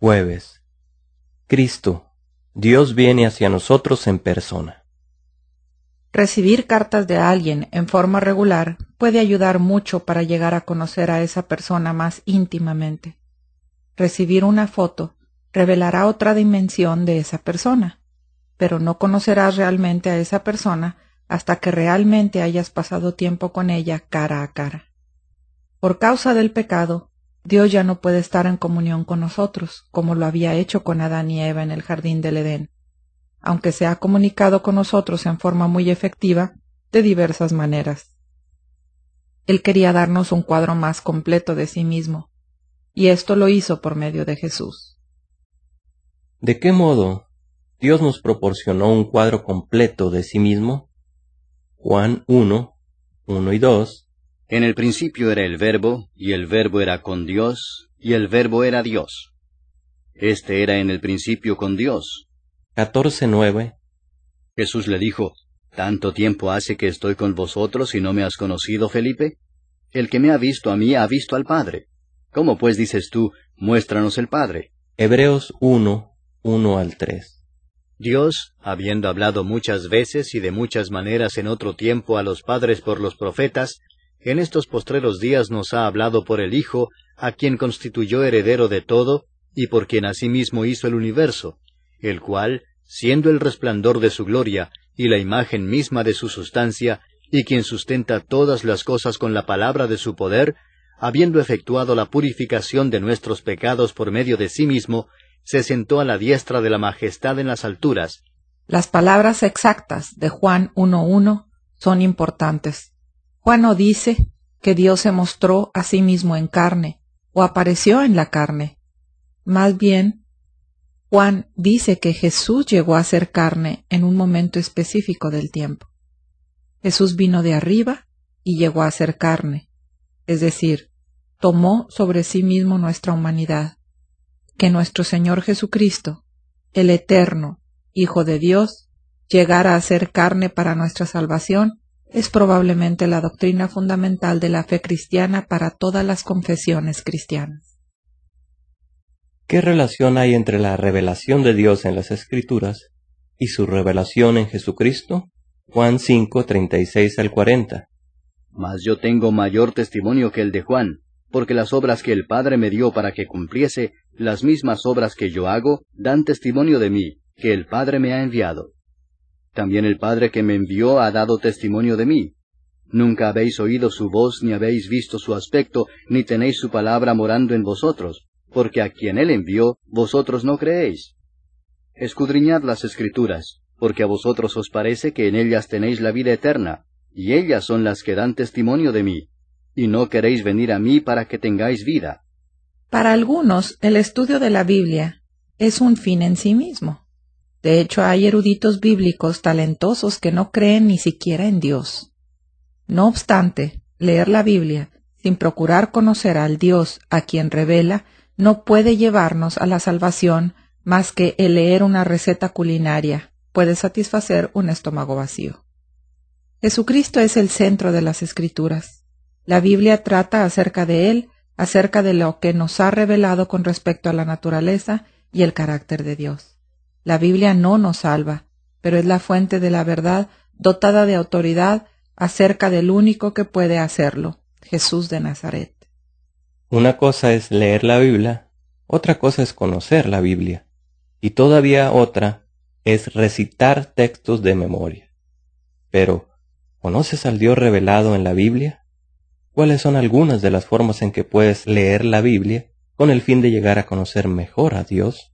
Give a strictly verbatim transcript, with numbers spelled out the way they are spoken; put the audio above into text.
Jueves. Cristo, Dios viene hacia nosotros en persona. Recibir cartas de alguien en forma regular puede ayudar mucho para llegar a conocer a esa persona más íntimamente. Recibir una foto revelará otra dimensión de esa persona, pero no conocerás realmente a esa persona hasta que realmente hayas pasado tiempo con ella cara a cara. Por causa del pecado, Dios ya no puede estar en comunión con nosotros, como lo había hecho con Adán y Eva en el jardín del Edén, aunque se ha comunicado con nosotros en forma muy efectiva de diversas maneras. Él quería darnos un cuadro más completo de sí mismo, y esto lo hizo por medio de Jesús. ¿De qué modo Dios nos proporcionó un cuadro completo de sí mismo? Juan uno, uno y dos. En el principio era el Verbo, y el Verbo era con Dios, y el Verbo era Dios. Este era en el principio con Dios. catorce, nueve. Jesús le dijo, ¿tanto tiempo hace que estoy con vosotros y no me has conocido, Felipe? El que me ha visto a mí ha visto al Padre. ¿Cómo pues dices tú, muéstranos el Padre? Hebreos uno, uno al tres. Dios, habiendo hablado muchas veces y de muchas maneras en otro tiempo a los padres por los profetas, en estos postreros días nos ha hablado por el Hijo, a quien constituyó heredero de todo, y por quien asimismo hizo el universo, el cual, siendo el resplandor de su gloria, y la imagen misma de su sustancia, y quien sustenta todas las cosas con la palabra de su poder, habiendo efectuado la purificación de nuestros pecados por medio de sí mismo, se sentó a la diestra de la majestad en las alturas. Las palabras exactas de Juan uno uno son importantes. Juan no dice que Dios se mostró a sí mismo en carne, o apareció en la carne. Más bien, Juan dice que Jesús llegó a ser carne en un momento específico del tiempo. Jesús vino de arriba y llegó a ser carne, es decir, tomó sobre sí mismo nuestra humanidad. Que nuestro Señor Jesucristo, el eterno Hijo de Dios, llegara a ser carne para nuestra salvación, es probablemente la doctrina fundamental de la fe cristiana para todas las confesiones cristianas. ¿Qué relación hay entre la revelación de Dios en las Escrituras y su revelación en Jesucristo? Juan cinco, treinta y seis al cuarenta. Mas yo tengo mayor testimonio que el de Juan, porque las obras que el Padre me dio para que cumpliese, las mismas obras que yo hago, dan testimonio de mí, que el Padre me ha enviado. También el Padre que me envió ha dado testimonio de mí. Nunca habéis oído su voz, ni habéis visto su aspecto, ni tenéis su palabra morando en vosotros, porque a quien él envió, vosotros no creéis. Escudriñad las Escrituras, porque a vosotros os parece que en ellas tenéis la vida eterna, y ellas son las que dan testimonio de mí, y no queréis venir a mí para que tengáis vida. Para algunos, el estudio de la Biblia es un fin en sí mismo. De hecho, hay eruditos bíblicos talentosos que no creen ni siquiera en Dios. No obstante, leer la Biblia sin procurar conocer al Dios a quien revela no puede llevarnos a la salvación más que el leer una receta culinaria puede satisfacer un estómago vacío. Jesucristo es el centro de las Escrituras. La Biblia trata acerca de Él, acerca de lo que nos ha revelado con respecto a la naturaleza y el carácter de Dios. La Biblia no nos salva, pero es la fuente de la verdad dotada de autoridad acerca del único que puede hacerlo, Jesús de Nazaret. Una cosa es leer la Biblia, otra cosa es conocer la Biblia, y todavía otra es recitar textos de memoria. Pero, ¿conoces al Dios revelado en la Biblia? ¿Cuáles son algunas de las formas en que puedes leer la Biblia con el fin de llegar a conocer mejor a Dios?